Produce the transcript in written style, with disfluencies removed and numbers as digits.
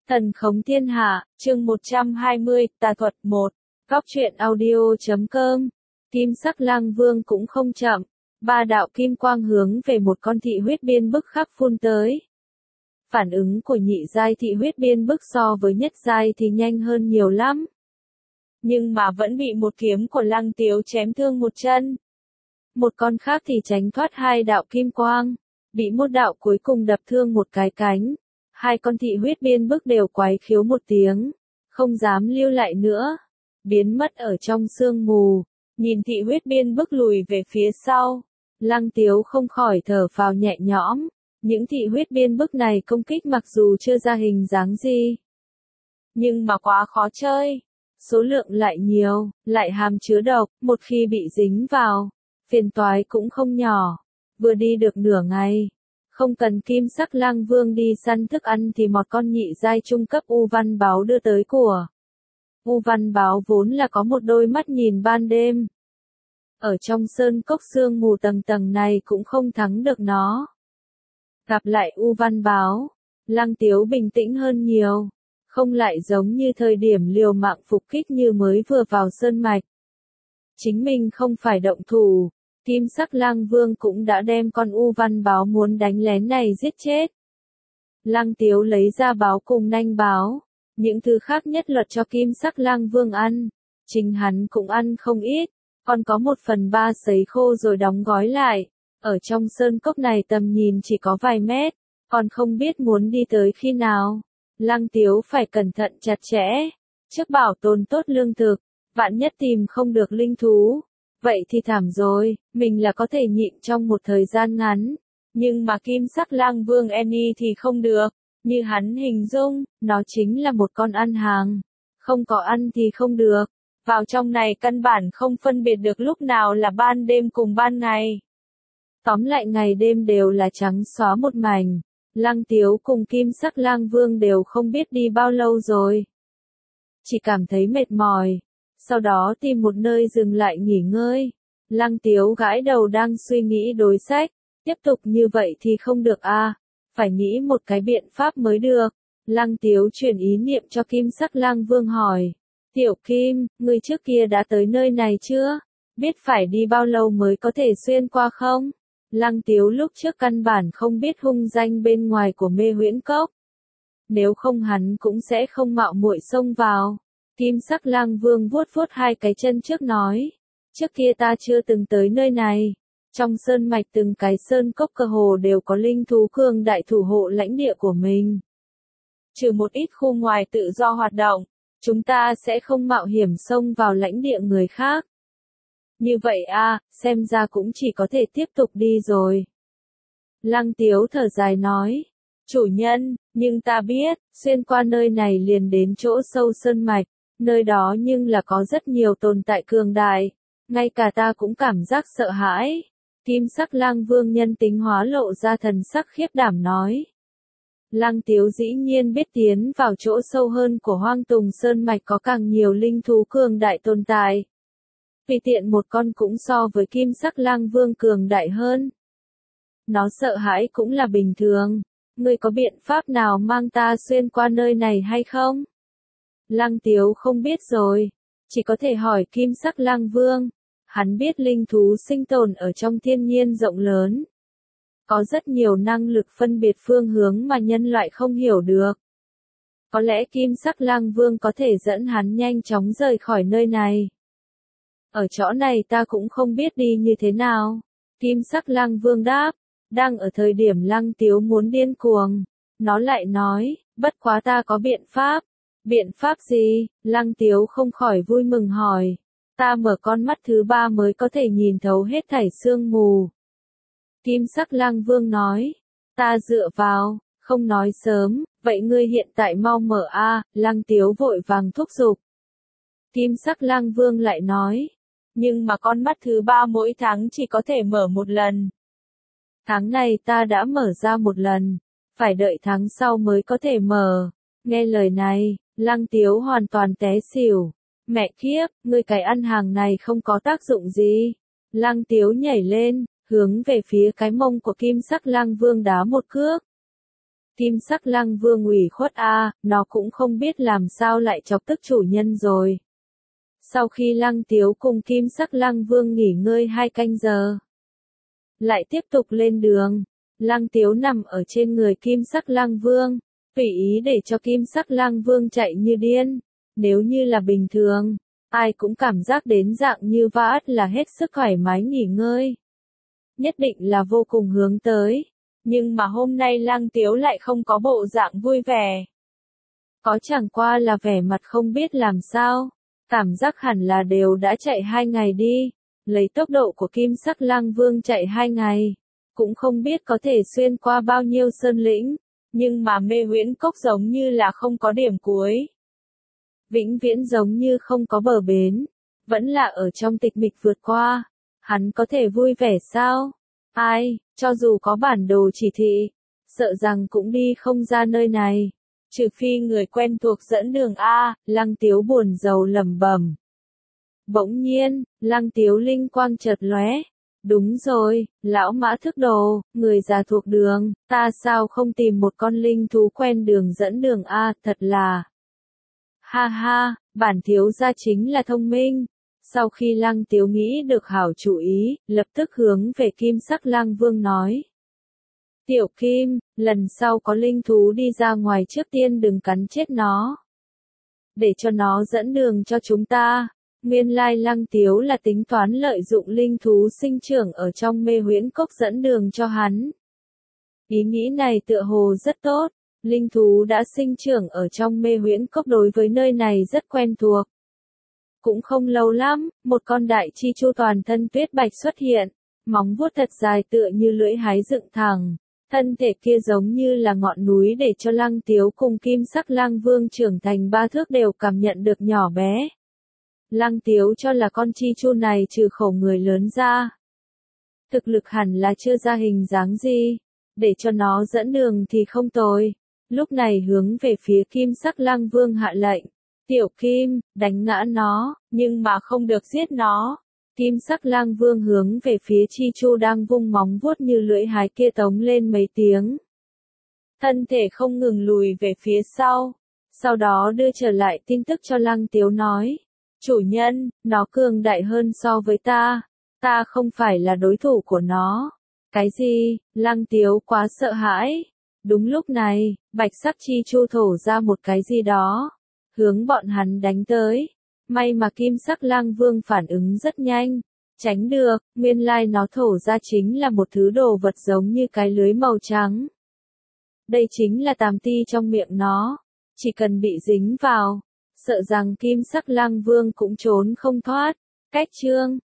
Thần khống thiên hạ, chương 120, tà thuật 1. Góc truyện audio.com. Kim sắc lang vương cũng không chậm. Ba đạo kim quang hướng về một con thị huyết biên bức khắc phun tới. Phản ứng của nhị giai thị huyết biên bức so với nhất giai thì nhanh hơn nhiều lắm. Nhưng mà vẫn bị một kiếm của Lăng Tiếu chém thương một chân. Một con khác thì tránh thoát hai đạo kim quang, bị một đạo cuối cùng đập thương một cái cánh. Hai con thị huyết biên bức đều quái khiếu một tiếng, không dám lưu lại nữa, biến mất ở trong sương mù. Nhìn thị huyết biên bức lùi về phía sau, Lăng Tiếu không khỏi thở phào nhẹ nhõm. Những thị huyết biên bức này công kích mặc dù chưa ra hình dáng gì, nhưng mà quá khó chơi. Số lượng lại nhiều, lại hàm chứa độc, một khi bị dính vào, phiền toái cũng không nhỏ. Vừa đi được nửa ngày, không cần kim sắc lang vương đi săn thức ăn thì một con nhị giai trung cấp U Văn Báo đưa tới của. U Văn Báo vốn là có một đôi mắt nhìn ban đêm. Ở trong sơn cốc sương mù tầng tầng này cũng không thắng được nó. Gặp lại U Văn Báo, Lăng Tiếu bình tĩnh hơn nhiều, không lại giống như thời điểm liều mạng phục kích như mới vừa vào sơn mạch. Chính mình không phải động thủ. Kim sắc lang vương cũng đã đem con U Văn Báo muốn đánh lén này giết chết. Lăng Tiếu lấy ra báo cùng nanh báo, những thứ khác nhất luật cho kim sắc lang vương ăn. Chính hắn cũng ăn không ít, còn có 1/3 sấy khô rồi đóng gói lại. Ở trong sơn cốc này tầm nhìn chỉ có vài mét, còn không biết muốn đi tới khi nào. Lăng Tiếu phải cẩn thận chặt chẽ, trước bảo tồn tốt lương thực, vạn nhất tìm không được linh thú. Vậy thì thảm rồi, mình là có thể nhịn trong một thời gian ngắn, nhưng mà kim sắc lang vương Annie thì không được, như hắn hình dung, nó chính là một con ăn hàng, không có ăn thì không được, vào trong này căn bản không phân biệt được lúc nào là ban đêm cùng ban ngày. Tóm lại ngày đêm đều là trắng xóa một mảnh, Lăng Tiếu cùng kim sắc lang vương đều không biết đi bao lâu rồi. Chỉ cảm thấy mệt mỏi. Sau đó tìm một nơi dừng lại nghỉ ngơi. Lăng Tiếu gãi đầu đang suy nghĩ đối sách. Tiếp tục như vậy thì không được à. Phải nghĩ một cái biện pháp mới được. Lăng Tiếu chuyển ý niệm cho kim sắc lang vương hỏi. Tiểu Kim, ngươi trước kia đã tới nơi này chưa? Biết phải đi bao lâu mới có thể xuyên qua không? Lăng Tiếu lúc trước căn bản không biết hung danh bên ngoài của Mê Huyễn Cốc. Nếu không hắn cũng sẽ không mạo muội xông vào. Kim sắc lang vương vuốt vuốt hai cái chân trước nói. Trước kia ta chưa từng tới nơi này. Trong sơn mạch từng cái sơn cốc cơ hồ đều có linh thú cường đại thủ hộ lãnh địa của mình. Trừ một ít khu ngoài tự do hoạt động, chúng ta sẽ không mạo hiểm xông vào lãnh địa người khác. Như vậy à, xem ra cũng chỉ có thể tiếp tục đi rồi. Lăng Tiếu thở dài nói. Chủ nhân, nhưng ta biết, xuyên qua nơi này liền đến chỗ sâu sơn mạch. Nơi đó nhưng là có rất nhiều tồn tại cường đại, ngay cả ta cũng cảm giác sợ hãi. Kim sắc lang vương nhân tính hóa lộ ra thần sắc khiếp đảm nói. Lăng Tiếu dĩ nhiên biết tiến vào chỗ sâu hơn của Hoang Tùng Sơn Mạch có càng nhiều linh thú cường đại tồn tại. Vì tiện một con cũng so với kim sắc lang vương cường đại hơn. Nó sợ hãi cũng là bình thường. Ngươi có biện pháp nào mang ta xuyên qua nơi này hay không? Lăng Tiếu không biết rồi, chỉ có thể hỏi kim sắc lang vương. Hắn biết linh thú sinh tồn ở trong thiên nhiên rộng lớn. Có rất nhiều năng lực phân biệt phương hướng mà nhân loại không hiểu được. Có lẽ kim sắc lang vương có thể dẫn hắn nhanh chóng rời khỏi nơi này. Ở chỗ này ta cũng không biết đi như thế nào. Kim sắc lang vương đáp, đang ở thời điểm Lăng Tiếu muốn điên cuồng. Nó lại nói, bất quá ta có biện pháp. Biện pháp gì? Lăng Tiếu không khỏi vui mừng hỏi. Ta mở con mắt thứ 3 mới có thể nhìn thấu hết thảy sương mù. Kim sắc lang vương nói. Ta dựa vào, không nói sớm, vậy ngươi hiện tại mau mở a. Lăng Tiếu vội vàng thúc giục. Kim sắc lang vương lại nói. Nhưng mà con mắt thứ 3 mỗi tháng chỉ có thể mở một lần. Tháng này ta đã mở ra một lần, phải đợi tháng sau mới có thể mở. Nghe lời này, Lăng Tiếu hoàn toàn té xỉu. Mẹ kiếp, ngươi cái ăn hàng này không có tác dụng gì. Lăng Tiếu nhảy lên, hướng về phía cái mông của kim sắc lang vương đá một cước. Kim sắc lăng vương ủy khuất a, nó cũng không biết làm sao lại chọc tức chủ nhân rồi. Sau khi Lăng Tiếu cùng Kim sắc lăng vương nghỉ ngơi 2 canh giờ, lại tiếp tục lên đường. Lăng Tiếu nằm ở trên người Kim sắc lăng vương, tùy ý để cho Kim sắc lăng vương chạy như điên. Nếu như là bình thường, ai cũng cảm giác đến dạng như vãi là hết sức thoải mái nghỉ ngơi. Nhất định là vô cùng hướng tới. Nhưng mà hôm nay Lăng Tiếu lại không có bộ dạng vui vẻ. Có chẳng qua là vẻ mặt không biết làm sao. Cảm giác hẳn là đều đã chạy 2 ngày đi. Lấy tốc độ của Kim sắc lăng vương chạy 2 ngày. Cũng không biết có thể xuyên qua bao nhiêu sơn lĩnh. Nhưng mà Mê Huyễn Cốc giống như là không có điểm cuối. Vĩnh viễn giống như không có bờ bến. Vẫn là ở trong tịch mịch vượt qua. Hắn có thể vui vẻ sao? Ai, cho dù có bản đồ chỉ thị, sợ rằng cũng đi không ra nơi này. Trừ phi người quen thuộc dẫn đường A, Lăng Tiếu buồn rầu lẩm bẩm. Bỗng nhiên, Lăng Tiếu linh quang chợt lóe. Đúng rồi, lão mã thức đồ, người già thuộc đường, ta sao không tìm một con linh thú quen đường dẫn đường A, thật là. Ha ha, bản thiếu gia chính là thông minh. Sau khi Lăng Tiếu nghĩ được hảo chủ ý, lập tức hướng về Kim sắc lăng vương nói. Tiểu Kim, lần sau có linh thú đi ra ngoài trước tiên đừng cắn chết nó. Để cho nó dẫn đường cho chúng ta. Nguyên lai Lăng Tiếu là tính toán lợi dụng linh thú sinh trưởng ở trong Mê Huyễn Cốc dẫn đường cho hắn. Ý nghĩ này tựa hồ rất tốt. Linh thú đã sinh trưởng ở trong Mê Huyễn Cốc đối với nơi này rất quen thuộc. Cũng không lâu lắm, một con đại chi chu toàn thân tuyết bạch xuất hiện, móng vuốt thật dài tựa như lưỡi hái dựng thẳng, thân thể kia giống như là ngọn núi để cho Lăng Tiếu cùng Kim sắc lăng vương trưởng thành 3 thước đều cảm nhận được nhỏ bé. Lăng Tiếu cho là con chi chu này trừ khổ người lớn ra. Thực lực hẳn là chưa ra hình dáng gì, để cho nó dẫn đường thì không tồi. Lúc này hướng về phía Kim sắc lăng vương hạ lệnh. Tiểu Kim, đánh ngã nó, nhưng mà không được giết nó. Kim sắc lang vương hướng về phía Chi Chu đang vung móng vuốt như lưỡi hái kia tống lên mấy tiếng. Thân thể không ngừng lùi về phía sau. Sau đó đưa trở lại tin tức cho Lăng Tiếu nói. Chủ nhân, nó cường đại hơn so với ta. Ta không phải là đối thủ của nó. Cái gì? Lăng Tiếu quá sợ hãi. Đúng lúc này, bạch sắc Chi Chu thổ ra một cái gì đó. Hướng bọn hắn đánh tới. May mà Kim sắc lang vương phản ứng rất nhanh. Tránh được, nguyên lai nó thổ ra chính là một thứ đồ vật giống như cái lưới màu trắng. Đây chính là tàm ti trong miệng nó. Chỉ cần bị dính vào, sợ rằng Kim sắc lang vương cũng trốn không thoát. Cách chương